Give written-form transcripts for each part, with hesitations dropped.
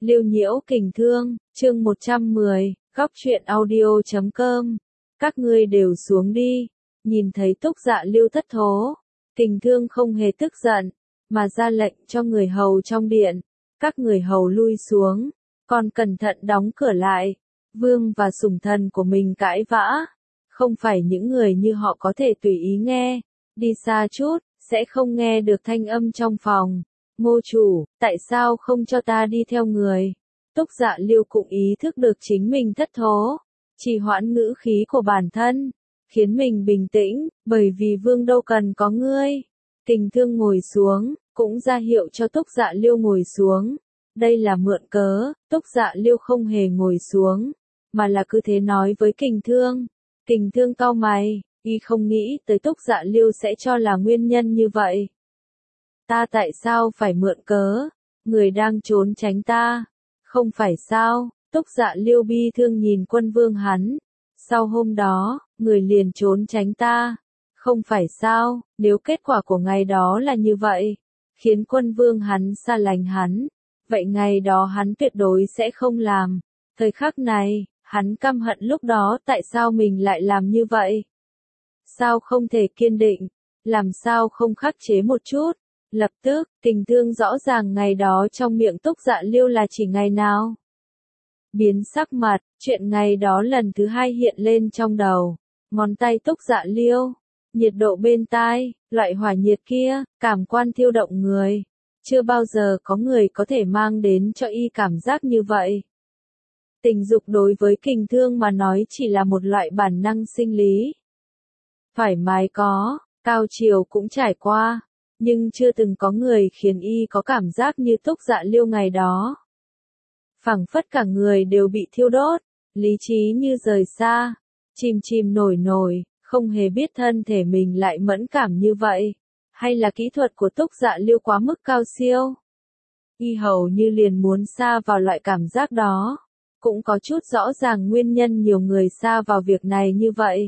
Liêu Nhiễu Kình Thương, chương 110, góc truyện audio.com. Các ngươi đều xuống đi. Nhìn thấy Túc Dạ Liêu thất thố, Kình Thương không hề tức giận, mà ra lệnh cho người hầu trong điện. Các người hầu lui xuống, còn cẩn thận đóng cửa lại. Vương và sủng thần của mình cãi vã. Không phải những người như họ có thể tùy ý nghe. Đi xa chút, sẽ không nghe được thanh âm trong phòng. Ngô chủ, tại sao không cho ta đi theo người? Túc Dạ Liêu cũng ý thức được chính mình thất thố, trì hoãn ngữ khí của bản thân, khiến mình bình tĩnh, bởi vì vương đâu cần có ngươi. Kình Thương ngồi xuống, cũng ra hiệu cho Túc Dạ Liêu ngồi xuống. Đây là mượn cớ, Túc Dạ Liêu không hề ngồi xuống, mà là cứ thế nói với Kình Thương. Kình Thương cau mày, y không nghĩ tới Túc Dạ Liêu sẽ cho là nguyên nhân như vậy. Ta tại sao phải mượn cớ? Người đang trốn tránh ta. Không phải sao? Túc Dạ Liêu bi thương nhìn Quân Vương hắn. Sau hôm đó, người liền trốn tránh ta. Không phải sao? Nếu kết quả của ngày đó là như vậy, khiến Quân Vương hắn xa lánh hắn, vậy ngày đó hắn tuyệt đối sẽ không làm. Thời khắc này, hắn căm hận lúc đó tại sao mình lại làm như vậy? Sao không thể kiên định? Làm sao không khắc chế một chút? Lập tức, Kình Thương rõ ràng ngày đó trong miệng Túc Dạ Liêu là chỉ ngày nào. Biến sắc mặt, chuyện ngày đó lần thứ hai hiện lên trong đầu. Ngón tay Túc Dạ Liêu, nhiệt độ bên tai, loại hỏa nhiệt kia, cảm quan thiêu động người. Chưa bao giờ có người có thể mang đến cho y cảm giác như vậy. Tình dục đối với Kình Thương mà nói chỉ là một loại bản năng sinh lý. Thoải mái có, cao chiều cũng trải qua. Nhưng chưa từng có người khiến y có cảm giác như Túc Dạ Liêu ngày đó. Phảng phất cả người đều bị thiêu đốt, lý trí như rời xa, chìm chìm nổi nổi, không hề biết thân thể mình lại mẫn cảm như vậy. Hay là kỹ thuật của Túc Dạ Liêu quá mức cao siêu? Y hầu như liền muốn sa vào loại cảm giác đó. Cũng có chút rõ ràng nguyên nhân nhiều người sa vào việc này như vậy.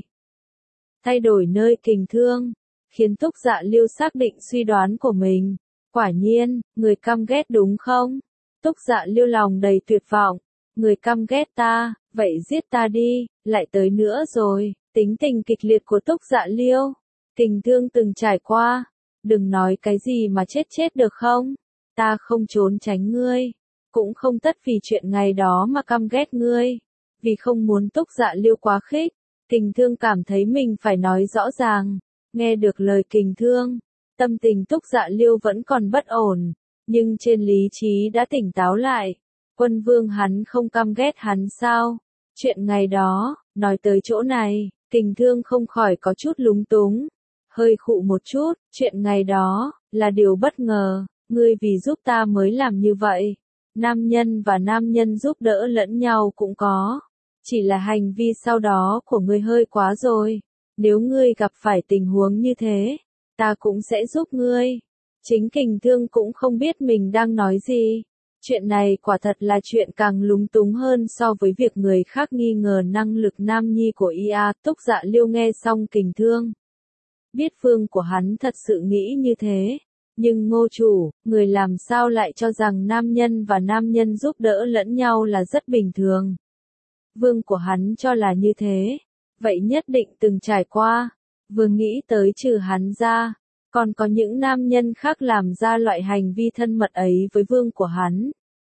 Thay đổi nơi Kình Thương, khiến Túc Dạ Liêu xác định suy đoán của mình. Quả nhiên, người căm ghét đúng không? Túc Dạ Liêu lòng đầy tuyệt vọng. Người căm ghét ta, vậy giết ta đi, lại tới nữa rồi. Tính tình kịch liệt của Túc Dạ Liêu, Kình Thương từng trải qua. Đừng nói cái gì mà chết được không? Ta không trốn tránh ngươi, cũng không tất vì chuyện ngày đó mà căm ghét ngươi. Vì không muốn Túc Dạ Liêu quá khích, Kình Thương cảm thấy mình phải nói rõ ràng. Nghe được lời Kình Thương, tâm tình Túc Dạ Liêu vẫn còn bất ổn, nhưng trên lý trí đã tỉnh táo lại. Quân Vương hắn không căm ghét hắn sao? Chuyện ngày đó, nói tới chỗ này, Kình Thương không khỏi có chút lúng túng. Hơi khụ một chút, chuyện ngày đó, là điều bất ngờ, ngươi vì giúp ta mới làm như vậy. Nam nhân và nam nhân giúp đỡ lẫn nhau cũng có. Chỉ là hành vi sau đó của ngươi hơi quá rồi. Nếu ngươi gặp phải tình huống như thế, ta cũng sẽ giúp ngươi. Chính Kình Thương cũng không biết mình đang nói gì. Chuyện này quả thật là chuyện càng lúng túng hơn so với việc người khác nghi ngờ năng lực nam nhi của IA. Túc Dạ Liêu nghe xong Kình Thương, biết phương của hắn thật sự nghĩ như thế. Nhưng Ngô chủ, người làm sao lại cho rằng nam nhân và nam nhân giúp đỡ lẫn nhau là rất bình thường. Vương của hắn cho là như thế. Vậy nhất định từng trải qua. Vừa nghĩ tới trừ hắn ra, còn có những nam nhân khác làm ra loại hành vi thân mật ấy với vương của hắn.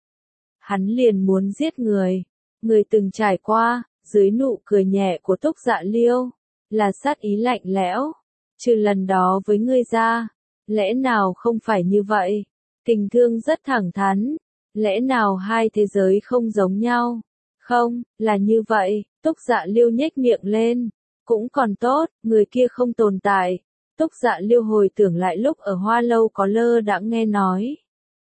Hắn liền muốn giết người. Người từng trải qua, dưới nụ cười nhẹ của Túc Dạ Liêu, là sát ý lạnh lẽo. Trừ lần đó với ngươi ra, lẽ nào không phải như vậy? Kình Thương rất thẳng thắn. Lẽ nào hai thế giới không giống nhau? Không, là như vậy. Túc Dạ Liêu nhếch miệng lên. Cũng còn tốt, người kia không tồn tại. Túc Dạ Liêu hồi tưởng lại lúc ở Hoa Lâu có lơ đãng nghe nói.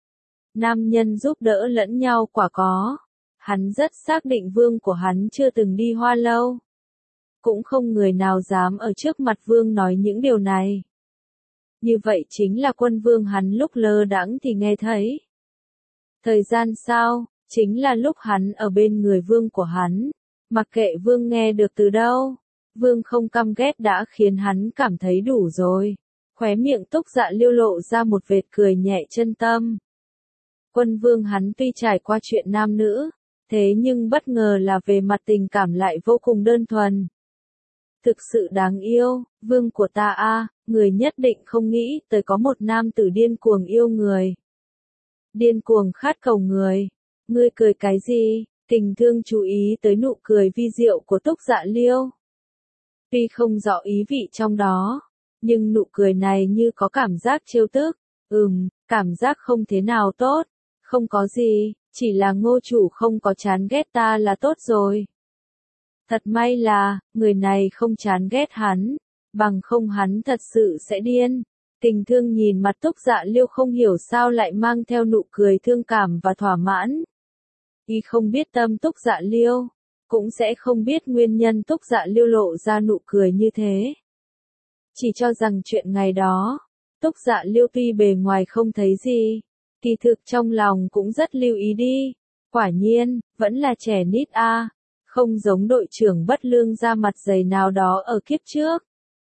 Nam nhân giúp đỡ lẫn nhau quả có. Hắn rất xác định vương của hắn chưa từng đi Hoa Lâu. Cũng không người nào dám ở trước mặt vương nói những điều này. Như vậy chính là Quân Vương hắn lúc lơ đãng thì nghe thấy. Thời gian sau, chính là lúc hắn ở bên người vương của hắn. Mặc kệ vương nghe được từ đâu, vương không căm ghét đã khiến hắn cảm thấy đủ rồi. Khóe miệng Túc Dạ Liêu lộ ra một vệt cười nhẹ chân tâm. Quân vương hắn tuy trải qua chuyện nam nữ, thế nhưng bất ngờ là về mặt tình cảm lại vô cùng đơn thuần. Thực sự đáng yêu, vương của ta a, người nhất định không nghĩ tới có một nam tử điên cuồng yêu người. Điên cuồng khát cầu người. Ngươi cười cái gì? Kình Thương chú ý tới nụ cười vi diệu của Túc Dạ Liêu. Tuy không rõ ý vị trong đó, nhưng nụ cười này như có cảm giác trêu tức. Cảm giác không thế nào tốt. Không có gì, chỉ là Ngô chủ không có chán ghét ta là tốt rồi. Thật may là, người này không chán ghét hắn, bằng không hắn thật sự sẽ điên. Kình Thương nhìn mặt Túc Dạ Liêu không hiểu sao lại mang theo nụ cười thương cảm và thỏa mãn. Y không biết tâm Túc Dạ Liêu, cũng sẽ không biết nguyên nhân Túc Dạ Liêu lộ ra nụ cười như thế. Chỉ cho rằng chuyện ngày đó, Túc Dạ Liêu tuy bề ngoài không thấy gì, kỳ thực trong lòng cũng rất lưu ý đi. Quả nhiên, vẫn là trẻ nít a, không giống đội trưởng bất lương da mặt dày nào đó ở kiếp trước.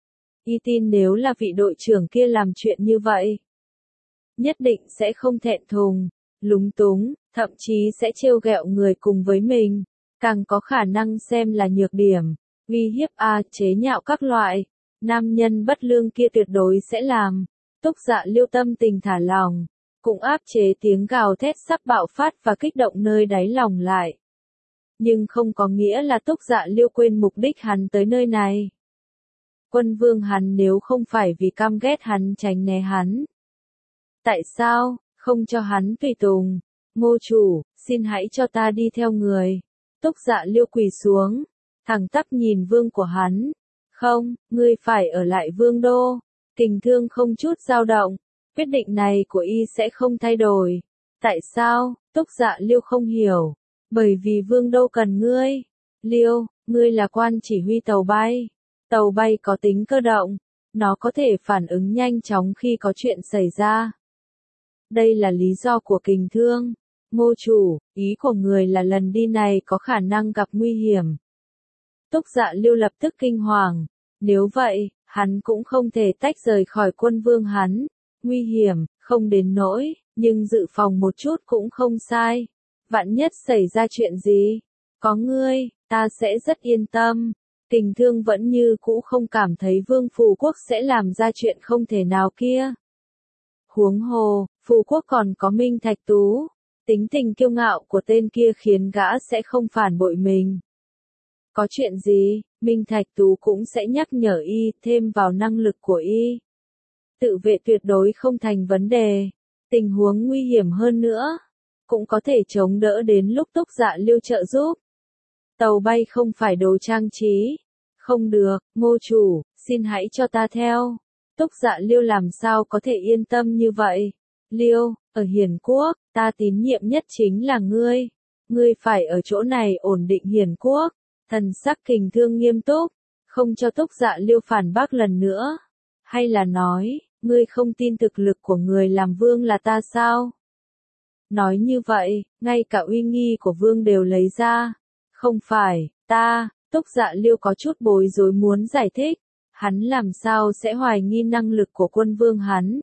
Y tin nếu là vị đội trưởng kia làm chuyện như vậy, nhất định sẽ không thẹn thùng, lúng túng, thậm chí sẽ trêu ghẹo người cùng với mình, càng có khả năng xem là nhược điểm, uy hiếp chế nhạo các loại. Nam nhân bất lương kia tuyệt đối sẽ làm. Túc Dạ Liêu tâm tình thả lòng, cũng áp chế tiếng gào thét sắp bạo phát và kích động nơi đáy lòng lại. Nhưng không có nghĩa là Túc Dạ Liêu quên mục đích hắn tới nơi này. Quân vương hắn nếu không phải vì căm ghét hắn tránh né hắn. Tại sao, không cho hắn tùy tùng? Ngô chủ, xin hãy cho ta đi theo người. Túc Dạ Liêu quỳ xuống, thẳng tắp nhìn vương của hắn. Không, ngươi phải ở lại vương đô. Kình Thương không chút dao động, quyết định này của y sẽ không thay đổi. Tại sao? Túc Dạ Liêu không hiểu. Bởi vì vương đô cần ngươi. Liêu, ngươi là quan chỉ huy tàu bay. Tàu bay có tính cơ động, nó có thể phản ứng nhanh chóng khi có chuyện xảy ra. Đây là lý do của Kình Thương. Ngô chủ, ý của người là lần đi này có khả năng gặp nguy hiểm. Túc Dạ Liêu lập tức kinh hoàng. Nếu vậy, hắn cũng không thể tách rời khỏi quân vương hắn. Nguy hiểm, không đến nỗi, nhưng dự phòng một chút cũng không sai. Vạn nhất xảy ra chuyện gì, có ngươi, ta sẽ rất yên tâm. Kình Thương vẫn như cũ không cảm thấy Vương Phù Quốc sẽ làm ra chuyện không thể nào kia. Huống hồ, Phù Quốc còn có Minh Thạch Tú. Tính tình kiêu ngạo của tên kia khiến gã sẽ không phản bội mình. Có chuyện gì, Minh Thạch Tú cũng sẽ nhắc nhở y, thêm vào năng lực của y. Tự vệ tuyệt đối không thành vấn đề. Tình huống nguy hiểm hơn nữa, cũng có thể chống đỡ đến lúc Túc Dạ Liêu trợ giúp. Tàu bay không phải đồ trang trí. Không được, Ngô chủ, xin hãy cho ta theo. Túc Dạ Liêu làm sao có thể yên tâm như vậy? Liêu, ở Hiền Quốc, ta tín nhiệm nhất chính là ngươi. Ngươi phải ở chỗ này ổn định Hiền Quốc. Thần sắc Kình Thương nghiêm túc, không cho Túc Dạ Liêu phản bác lần nữa. Hay là nói, ngươi không tin thực lực của người làm vương là ta sao? Nói như vậy, ngay cả uy nghi của vương đều lấy ra. Không phải, ta. Túc Dạ Liêu có chút bối rối muốn giải thích, hắn làm sao sẽ hoài nghi năng lực của quân vương hắn.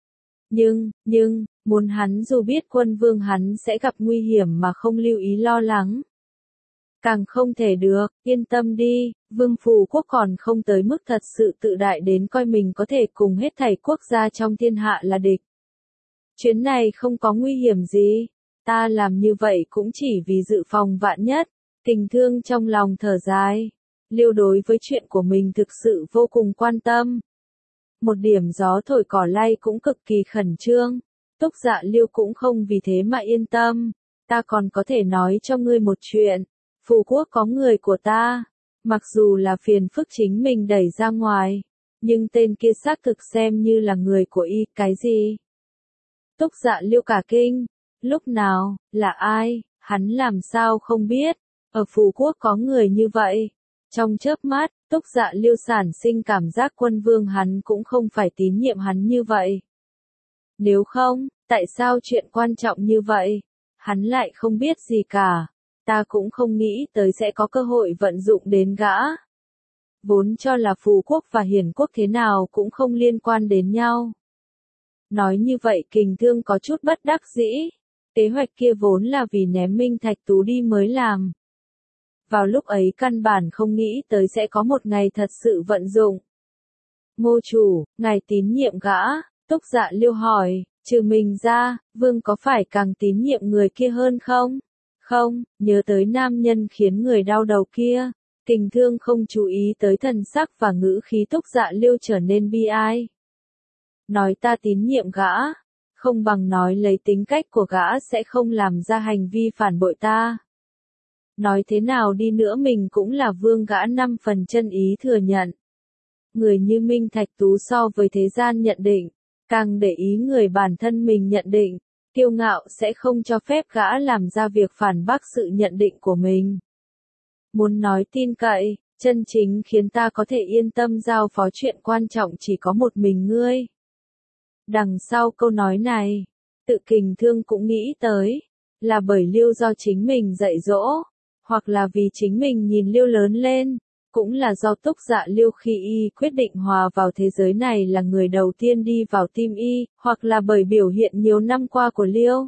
Nhưng, muốn hắn dù biết quân vương hắn sẽ gặp nguy hiểm mà không lưu ý lo lắng. Càng không thể được, yên tâm đi, Vương Phù Quốc còn không tới mức thật sự tự đại đến coi mình có thể cùng hết thảy quốc gia trong thiên hạ là địch. Chuyến này không có nguy hiểm gì, ta làm như vậy cũng chỉ vì dự phòng vạn nhất. Kình Thương trong lòng thở dài. Liêu đối với chuyện của mình thực sự vô cùng quan tâm. Một điểm gió thổi cỏ lay cũng cực kỳ khẩn trương. Túc Dạ Liêu cũng không vì thế mà yên tâm. Ta còn có thể nói cho ngươi một chuyện. Phù Quốc có người của ta. Mặc dù là phiền phức chính mình đẩy ra ngoài. Nhưng tên kia xác thực xem như là người của y. Cái gì? Túc Dạ Liêu cả kinh. Lúc nào, là ai, hắn làm sao không biết. Ở Phù Quốc có người như vậy. Trong chớp mắt, Túc Dạ Liêu sản sinh cảm giác quân vương hắn cũng không phải tín nhiệm hắn như vậy. Nếu không, tại sao chuyện quan trọng như vậy, hắn lại không biết gì cả. Ta cũng không nghĩ tới sẽ có cơ hội vận dụng đến gã. Vốn cho là Phù Quốc và Hiền Quốc thế nào cũng không liên quan đến nhau. Nói như vậy Kình Thương có chút bất đắc dĩ. Kế hoạch kia vốn là vì ném Minh Thạch Tú đi mới làm. Vào lúc ấy căn bản không nghĩ tới sẽ có một ngày thật sự vận dụng. Ngô chủ, ngài tín nhiệm gã, Túc Dạ Liêu hỏi, trừ mình ra, Vương có phải càng tín nhiệm người kia hơn không? Không, nhớ tới nam nhân khiến người đau đầu kia. Kình Thương không chú ý tới thần sắc và ngữ khí Túc Dạ Liêu trở nên bi ai. Nói ta tín nhiệm gã, không bằng nói lấy tính cách của gã sẽ không làm ra hành vi phản bội ta. Nói thế nào đi nữa mình cũng là vương, gã 5 phần chân ý thừa nhận. Người như Minh Thạch Tú so với thế gian nhận định, càng để ý người bản thân mình nhận định, kiêu ngạo sẽ không cho phép gã làm ra việc phản bác sự nhận định của mình. Muốn nói tin cậy, chân chính khiến ta có thể yên tâm giao phó chuyện quan trọng chỉ có một mình ngươi. Đằng sau câu nói này, tự Kình Thương cũng nghĩ tới, là bởi Liêu do chính mình dạy dỗ, hoặc là vì chính mình nhìn Liêu lớn lên, cũng là do Túc Dạ Liêu khi y quyết định hòa vào thế giới này là người đầu tiên đi vào tim y, hoặc là bởi biểu hiện nhiều năm qua của Liêu.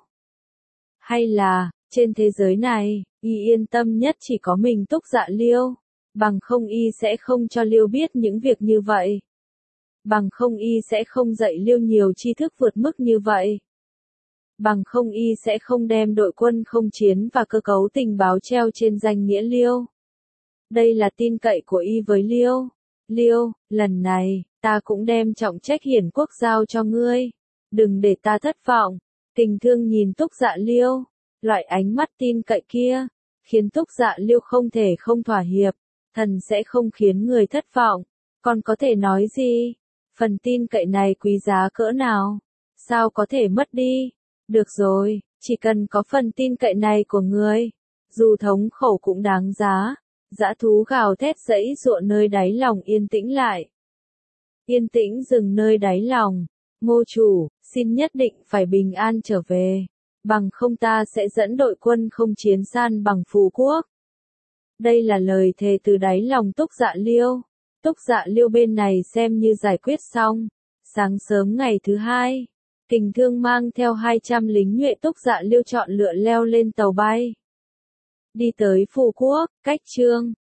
Hay là, trên thế giới này, y yên tâm nhất chỉ có mình Túc Dạ Liêu, bằng không y sẽ không cho Liêu biết những việc như vậy. Bằng không y sẽ không dạy Liêu nhiều tri thức vượt mức như vậy. Bằng không y sẽ không đem đội quân không chiến và cơ cấu tình báo treo trên danh nghĩa Liêu. Đây là tin cậy của y với Liêu. Liêu, lần này, ta cũng đem trọng trách hiển quốc giao cho ngươi. Đừng để ta thất vọng. Kình Thương nhìn Túc Dạ Liêu, loại ánh mắt tin cậy kia, khiến Túc Dạ Liêu không thể không thỏa hiệp. Thần sẽ không khiến người thất vọng. Còn có thể nói gì? Phần tin cậy này quý giá cỡ nào? Sao có thể mất đi? Được rồi, chỉ cần có phần tin cậy này của ngươi, dù thống khổ cũng đáng giá. Dã thú gào thét dãy giụa nơi đáy lòng yên tĩnh lại. Yên tĩnh dừng nơi đáy lòng. Ngô chủ, xin nhất định phải bình an trở về. Bằng không ta sẽ dẫn đội quân không chiến san bằng Phú Quốc. Đây là lời thề từ đáy lòng Túc Dạ Liêu. Túc Dạ Liêu bên này xem như giải quyết xong. Sáng sớm ngày thứ hai, Kình Thương mang theo 200 lính nhuệ Túc Dạ Liêu chọn lựa leo lên tàu bay. Đi tới Phú Quốc, cách Trương